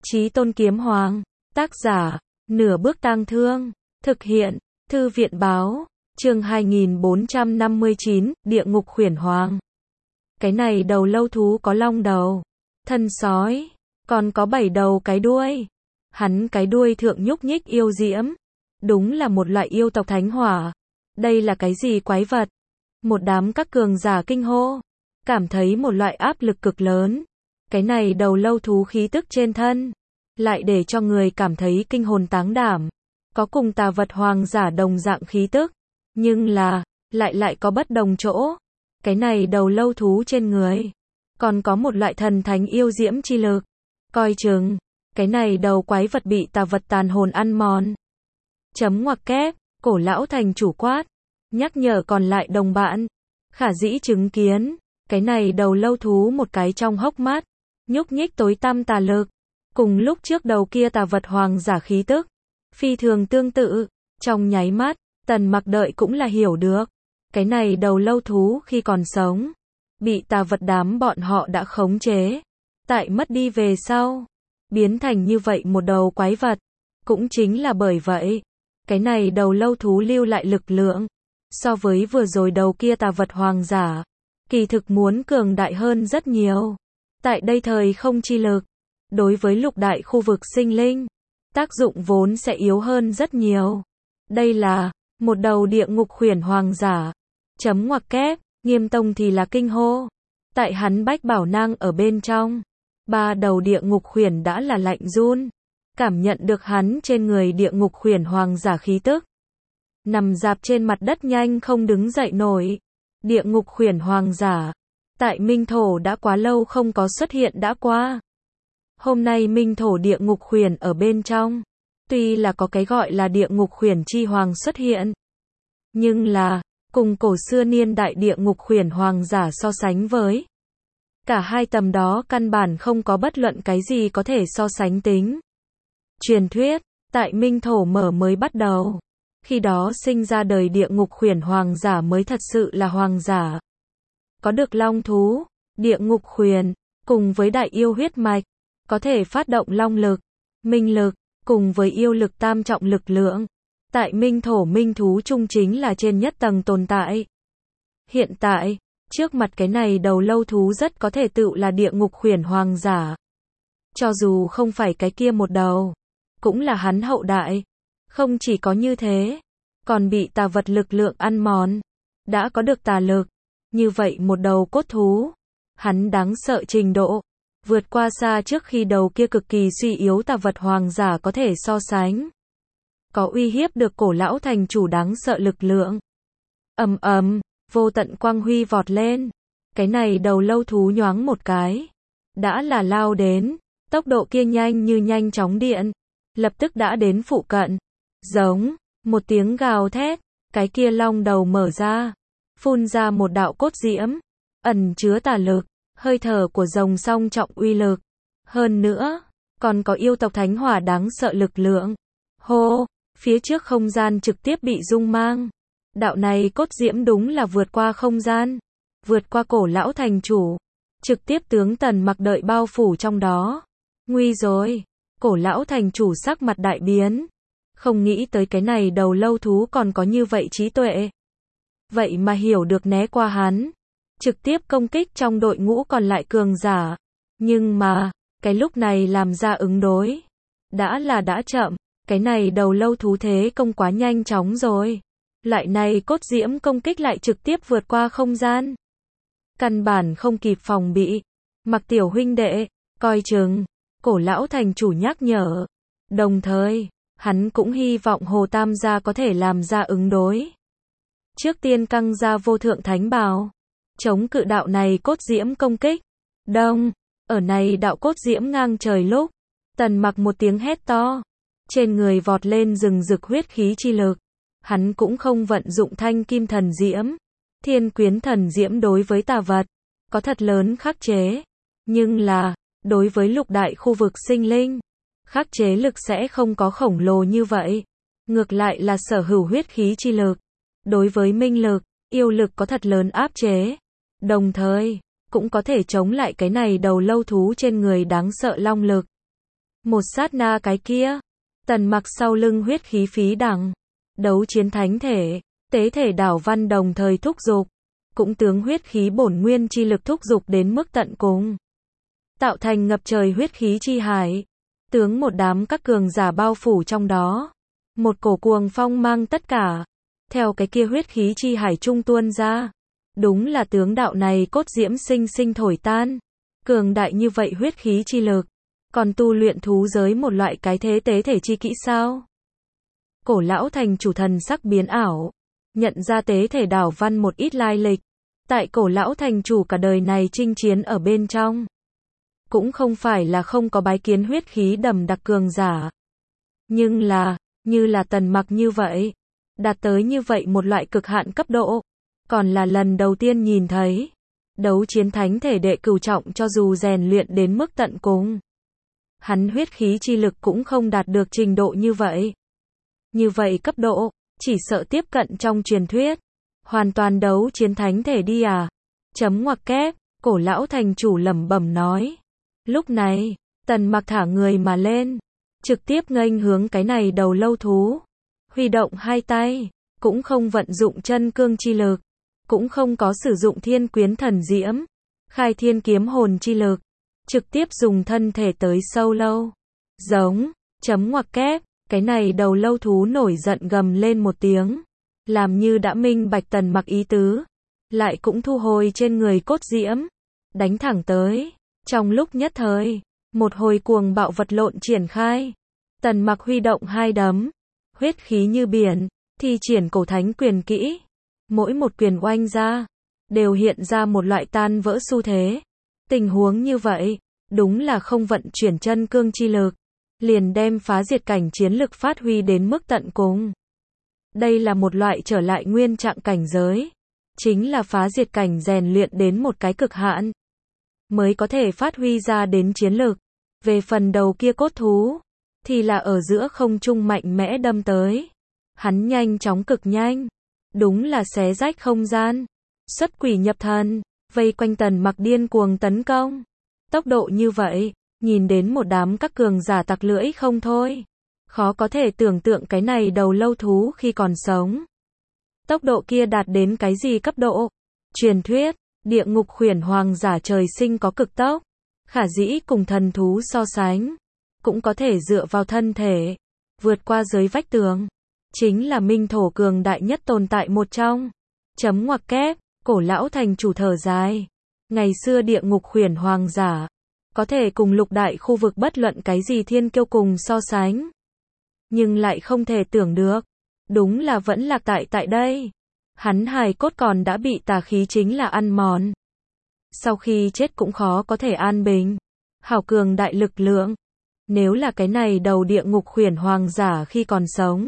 Chí Tôn Kiếm Hoàng. Tác giả, Nửa Bước Tang Thương. Thực hiện, Thư viện Báo. Chương 2459, Địa Ngục Khuyển Hoàng. Cái này đầu lâu thú có long đầu, thân sói, còn có 7 đầu cái đuôi. Hắn cái đuôi thượng nhúc nhích yêu diễm. Đúng là một loại yêu tộc thánh hỏa. Đây là cái gì quái vật? Một đám các cường giả kinh hô, cảm thấy một loại áp lực cực lớn. Cái này đầu lâu thú khí tức trên thân, lại để cho người cảm thấy kinh hồn táng đảm. Có cùng tà vật hoàng giả đồng dạng khí tức, nhưng là, lại có bất đồng chỗ. Cái này đầu lâu thú trên người, còn có một loại thần thánh yêu diễm chi lực. Coi chừng, cái này đầu quái vật bị tà vật tàn hồn ăn mòn. Chấm ngoặc kép, Cổ lão thành chủ quát, nhắc nhở còn lại đồng bạn. Khả dĩ chứng kiến, cái này đầu lâu thú một cái trong hốc mắt, nhúc nhích tối tăm tà lực, cùng lúc trước đầu kia tà vật hoàng giả khí tức, phi thường tương tự. Trong nháy mắt, Tần Mặc đợi cũng là hiểu được, cái này đầu lâu thú khi còn sống, bị tà vật đám bọn họ đã khống chế. Tại mất đi về sau, biến thành như vậy một đầu quái vật. Cũng chính là bởi vậy, cái này đầu lâu thú lưu lại lực lượng, so với vừa rồi đầu kia tà vật hoàng giả, kỳ thực muốn cường đại hơn rất nhiều. Tại đây thời không chi lực, đối với lục đại khu vực sinh linh, tác dụng vốn sẽ yếu hơn rất nhiều. Đây là một đầu địa ngục khuyển hoàng giả. Chấm ngoặc kép, Nghiêm Tông thì là kinh hô. Tại hắn bách bảo nang ở bên trong, 3 đầu địa ngục khuyển đã là lạnh run, cảm nhận được hắn trên người địa ngục khuyển hoàng giả khí tức. Nằm dạp trên mặt đất nhanh không đứng dậy nổi. Địa ngục khuyển hoàng giả, tại Minh Thổ đã quá lâu không có xuất hiện đã qua. Hôm nay Minh Thổ địa ngục khuyển ở bên trong, tuy là có cái gọi là địa ngục khuyển chi hoàng xuất hiện, nhưng là, cùng cổ xưa niên đại địa ngục khuyển hoàng giả so sánh với, cả hai tầm đó căn bản không có bất luận cái gì có thể so sánh tính. Truyền thuyết, tại Minh Thổ mở mới bắt đầu, khi đó sinh ra đời địa ngục khuyển hoàng giả mới thật sự là hoàng giả. Có được long thú, địa ngục khuyển, cùng với đại yêu huyết mạch, có thể phát động long lực, minh lực, cùng với yêu lực tam trọng lực lượng. Tại Minh Thổ minh thú chung chính là trên nhất tầng tồn tại. Hiện tại, trước mặt cái này đầu lâu thú rất có thể tự là địa ngục khuyển hoàng giả. Cho dù không phải cái kia một đầu, cũng là hắn hậu đại. Không chỉ có như thế, còn bị tà vật lực lượng ăn mòn, đã có được tà lực. Như vậy một đầu cốt thú, hắn đáng sợ trình độ, vượt qua xa trước khi đầu kia cực kỳ suy yếu tà vật hoàng giả có thể so sánh. Có uy hiếp được cổ lão thành chủ đáng sợ lực lượng. Ầm ầm, vô tận quang huy vọt lên. Cái này đầu lâu thú nhoáng một cái, đã là lao đến, tốc độ kia nhanh như nhanh chóng điện, lập tức đã đến phụ cận. Giống, một tiếng gào thét, cái kia long đầu mở ra, phun ra một đạo cốt diễm, ẩn chứa tà lực, hơi thở của rồng song trọng uy lực. Hơn nữa, còn có yêu tộc thánh hỏa đáng sợ lực lượng. Hô, phía trước không gian trực tiếp bị rung mang. Đạo này cốt diễm đúng là vượt qua không gian, vượt qua cổ lão thành chủ, trực tiếp tướng Tần Mặc đợi bao phủ trong đó. Nguy rồi, cổ lão thành chủ sắc mặt đại biến. Không nghĩ tới cái này đầu lâu thú còn có như vậy trí tuệ. Vậy mà hiểu được né qua hắn, trực tiếp công kích trong đội ngũ còn lại cường giả. Nhưng mà, cái lúc này làm ra ứng đối, đã chậm. Cái này đầu lâu thú thế công quá nhanh chóng rồi. Loại này cốt diễm công kích lại trực tiếp vượt qua không gian. Căn bản không kịp phòng bị. Mặc tiểu huynh đệ, coi chừng, cổ lão thành chủ nhắc nhở. Đồng thời, hắn cũng hy vọng Hồ Tam gia có thể làm ra ứng đối. Trước tiên căng ra vô thượng thánh bào, chống cự đạo này cốt diễm công kích. Đông, ở này đạo cốt diễm ngang trời lúc, Tần Mặc một tiếng hét to, trên người vọt lên rừng rực huyết khí chi lực. Hắn cũng không vận dụng thanh kim thần diễm, thiên quyến thần diễm đối với tà vật, có thật lớn khắc chế. Nhưng là, đối với lục đại khu vực sinh linh, khắc chế lực sẽ không có khổng lồ như vậy. Ngược lại là sở hữu huyết khí chi lực, đối với minh lực, yêu lực có thật lớn áp chế. Đồng thời, cũng có thể chống lại cái này đầu lâu thú trên người đáng sợ long lực. Một sát na cái kia, Tần Mặc sau lưng huyết khí phí đằng, đấu chiến thánh thể, tế thể đảo văn đồng thời thúc dục, cũng tướng huyết khí bổn nguyên chi lực thúc dục đến mức tận cùng, tạo thành ngập trời huyết khí chi hải, tướng một đám các cường giả bao phủ trong đó, một cổ cuồng phong mang tất cả, theo cái kia huyết khí chi hải trung tuôn ra, đúng là tướng đạo này cốt diễm sinh sinh thổi tan, cường đại như vậy huyết khí chi lực, còn tu luyện thú giới một loại cái thế tế thể chi kỹ sao? Cổ lão thành chủ thần sắc biến ảo, nhận ra tế thể đảo văn một ít lai lịch, tại cổ lão thành chủ cả đời này chinh chiến ở bên trong, cũng không phải là không có bái kiến huyết khí đầm đặc cường giả, nhưng là, như là Tần Mặc như vậy, đạt tới như vậy một loại cực hạn cấp độ, còn là lần đầu tiên nhìn thấy, đấu chiến thánh thể đệ cửu trọng cho dù rèn luyện đến mức tận cùng, hắn huyết khí chi lực cũng không đạt được trình độ như vậy. Như vậy cấp độ, chỉ sợ tiếp cận trong truyền thuyết, hoàn toàn đấu chiến thánh thể đi à? Chấm ngoặc kép, cổ lão thành chủ lẩm bẩm nói. Lúc này, Tần Mặc thả người mà lên, trực tiếp nghênh hướng cái này đầu lâu thú, huy động hai tay, cũng không vận dụng chân cương chi lực, cũng không có sử dụng thiên quyến thần diễm, khai thiên kiếm hồn chi lực, trực tiếp dùng thân thể tới sâu lâu. Giống, chấm ngoặc kép, cái này đầu lâu thú nổi giận gầm lên một tiếng, làm như đã minh bạch Tần Mặc ý tứ, lại cũng thu hồi trên người cốt diễm, đánh thẳng tới. Trong lúc nhất thời, một hồi cuồng bạo vật lộn triển khai, Tần Mặc huy động hai đấm, huyết khí như biển, thi triển cổ thánh quyền kỹ, mỗi một quyền oanh ra, đều hiện ra một loại tan vỡ xu thế. Tình huống như vậy, đúng là không vận chuyển chân cương chi lực, liền đem phá diệt cảnh chiến lực phát huy đến mức tận cùng. Đây là một loại trở lại nguyên trạng cảnh giới, chính là phá diệt cảnh rèn luyện đến một cái cực hạn, mới có thể phát huy ra đến chiến lực. Về phần đầu kia cốt thú, thì là ở giữa không trung mạnh mẽ đâm tới. Hắn nhanh chóng cực nhanh, đúng là xé rách không gian, xuất quỷ nhập thần, vây quanh Tần Mặc điên cuồng tấn công. Tốc độ như vậy, nhìn đến một đám các cường giả tặc lưỡi không thôi. Khó có thể tưởng tượng cái này đầu lâu thú khi còn sống, tốc độ kia đạt đến cái gì cấp độ. Truyền thuyết, địa ngục khuyển hoàng giả trời sinh có cực tốc, khả dĩ cùng thần thú so sánh, cũng có thể dựa vào thân thể, vượt qua giới vách tường. Chính là minh thổ cường đại nhất tồn tại một trong. Chấm ngoặc kép, cổ lão thành chủ thở dài. Ngày xưa địa ngục khuyển hoàng giả, có thể cùng lục đại khu vực bất luận cái gì thiên kiêu cùng so sánh. Nhưng lại không thể tưởng được, đúng là vẫn lạc tại đây. Hắn hài cốt còn đã bị tà khí chính là ăn mòn. Sau khi chết cũng khó có thể an bình. Hảo cường đại lực lượng. Nếu là cái này đầu địa ngục khuyển hoàng giả khi còn sống,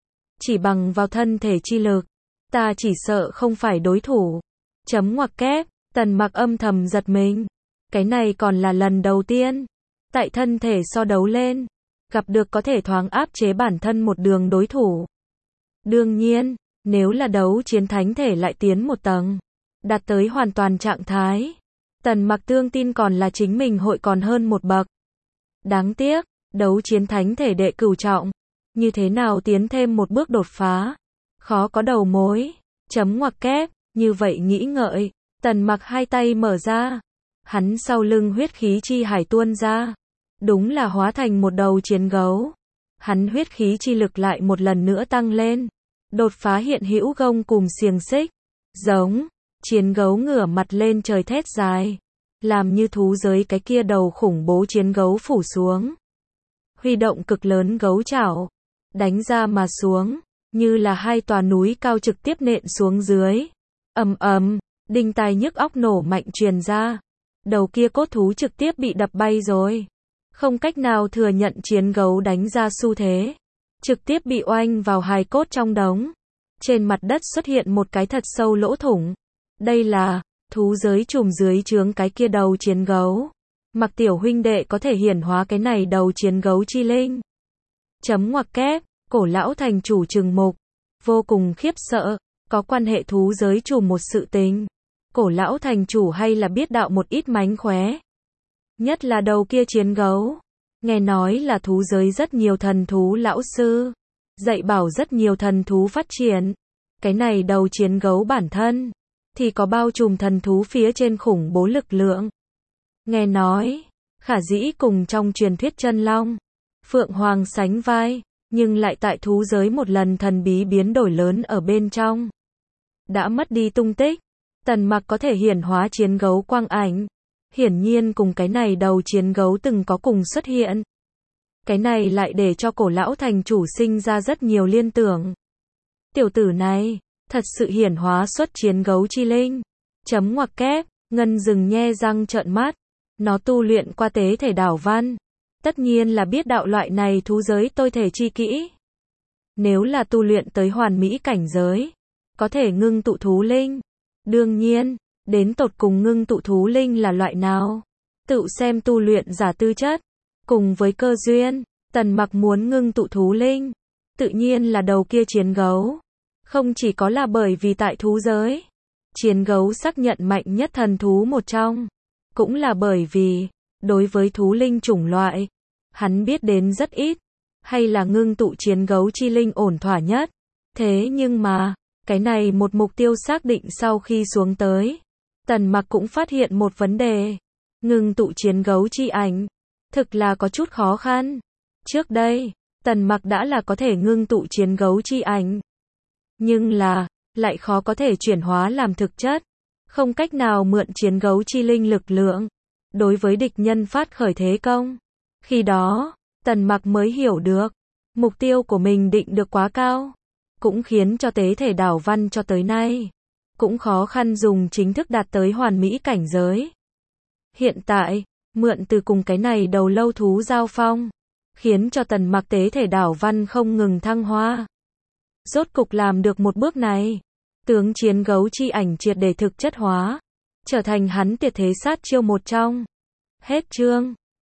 chỉ bằng vào thân thể chi lực, ta chỉ sợ không phải đối thủ. Chấm ngoặc kép, Tần Mặc âm thầm giật mình. Cái này còn là lần đầu tiên, tại thân thể so đấu lên, gặp được có thể thoáng áp chế bản thân một đường đối thủ. Đương nhiên, nếu là đấu chiến thánh thể lại tiến một tầng, đạt tới hoàn toàn trạng thái, Tần Mặc tương tin còn là chính mình hội còn hơn một bậc. Đáng tiếc, đấu chiến thánh thể đệ cửu trọng, như thế nào tiến thêm một bước đột phá, khó có đầu mối. Chấm ngoặc kép, như vậy nghĩ ngợi, Tần Mặc hai tay mở ra, hắn sau lưng huyết khí chi hải tuôn ra, đúng là hóa thành một đầu chiến gấu. Hắn huyết khí chi lực lại một lần nữa tăng lên, đột phá hiện hữu gông cùm xiềng xích. Giống, chiến gấu ngửa mặt lên trời thét dài, làm như thú giới cái kia đầu khủng bố chiến gấu phủ xuống. Huy động cực lớn gấu chảo, đánh ra mà xuống, như là hai tòa núi cao trực tiếp nện xuống dưới. Ầm ầm, đinh tai nhức óc nổ mạnh truyền ra. Đầu kia cốt thú trực tiếp bị đập bay rồi. Không cách nào thừa nhận chiến gấu đánh ra xu thế, trực tiếp bị oanh vào hài cốt trong đống. Trên mặt đất xuất hiện một cái thật sâu lỗ thủng. Đây là thú giới trùm dưới trướng cái kia đầu chiến gấu. Mặc tiểu huynh đệ có thể hiển hóa cái này đầu chiến gấu chi linh. Chấm ngoặc kép, cổ lão thành chủ trừng mục, vô cùng khiếp sợ, có quan hệ thú giới trùm một sự tình. Cổ lão thành chủ hay là biết đạo một ít mánh khóe. Nhất là đầu kia chiến gấu. Nghe nói là thú giới rất nhiều thần thú lão sư, dạy bảo rất nhiều thần thú phát triển. Cái này đầu chiến gấu bản thân thì có bao trùm thần thú phía trên khủng bố lực lượng. Nghe nói, khả dĩ cùng trong truyền thuyết chân long, phượng hoàng sánh vai, nhưng lại tại thú giới một lần thần bí biến đổi lớn ở bên trong. Đã mất đi tung tích, Tần Mặc có thể hiển hóa chiến gấu quang ảnh. Hiển nhiên cùng cái này đầu chiến gấu từng có cùng xuất hiện. Cái này lại để cho cổ lão thành chủ sinh ra rất nhiều liên tưởng. Tiểu tử này, thật sự hiển hóa xuất chiến gấu chi linh. Chấm ngoặc kép, Ngân Dừng nhe răng trợn mắt. Nó tu luyện qua tế thể đảo văn. Tất nhiên là biết đạo loại này thú giới tôi thể chi kỹ. Nếu là tu luyện tới hoàn mỹ cảnh giới, có thể ngưng tụ thú linh. Đương nhiên, đến tột cùng ngưng tụ thú linh là loại nào? Tự xem tu luyện giả tư chất. Cùng với cơ duyên, Tần Mặc muốn ngưng tụ thú linh. Tự nhiên là đầu kia chiến gấu. Không chỉ có là bởi vì tại thú giới, chiến gấu xác nhận mạnh nhất thần thú một trong. Cũng là bởi vì, đối với thú linh chủng loại, hắn biết đến rất ít. Hay là ngưng tụ chiến gấu chi linh ổn thỏa nhất. Thế nhưng mà, cái này một mục tiêu xác định sau khi xuống tới, Tần Mặc cũng phát hiện một vấn đề. Ngưng tụ chiến gấu chi ảnh, thực là có chút khó khăn. Trước đây, Tần Mặc đã là có thể ngưng tụ chiến gấu chi ảnh. Nhưng là, lại khó có thể chuyển hóa làm thực chất. Không cách nào mượn chiến gấu chi linh lực lượng. Đối với địch nhân phát khởi thế công. Khi đó, Tần Mặc mới hiểu được, mục tiêu của mình định được quá cao. Cũng khiến cho tế thể đảo văn cho tới nay cũng khó khăn dùng chính thức đạt tới hoàn mỹ cảnh giới. Hiện tại, mượn từ cùng cái này đầu lâu thú giao phong, khiến cho Tần Mặc tế thể đảo văn không ngừng thăng hoa. Rốt cục làm được một bước này, tướng chiến gấu chi ảnh triệt để thực chất hóa, trở thành hắn tuyệt thế sát chiêu một trong. Hết chương.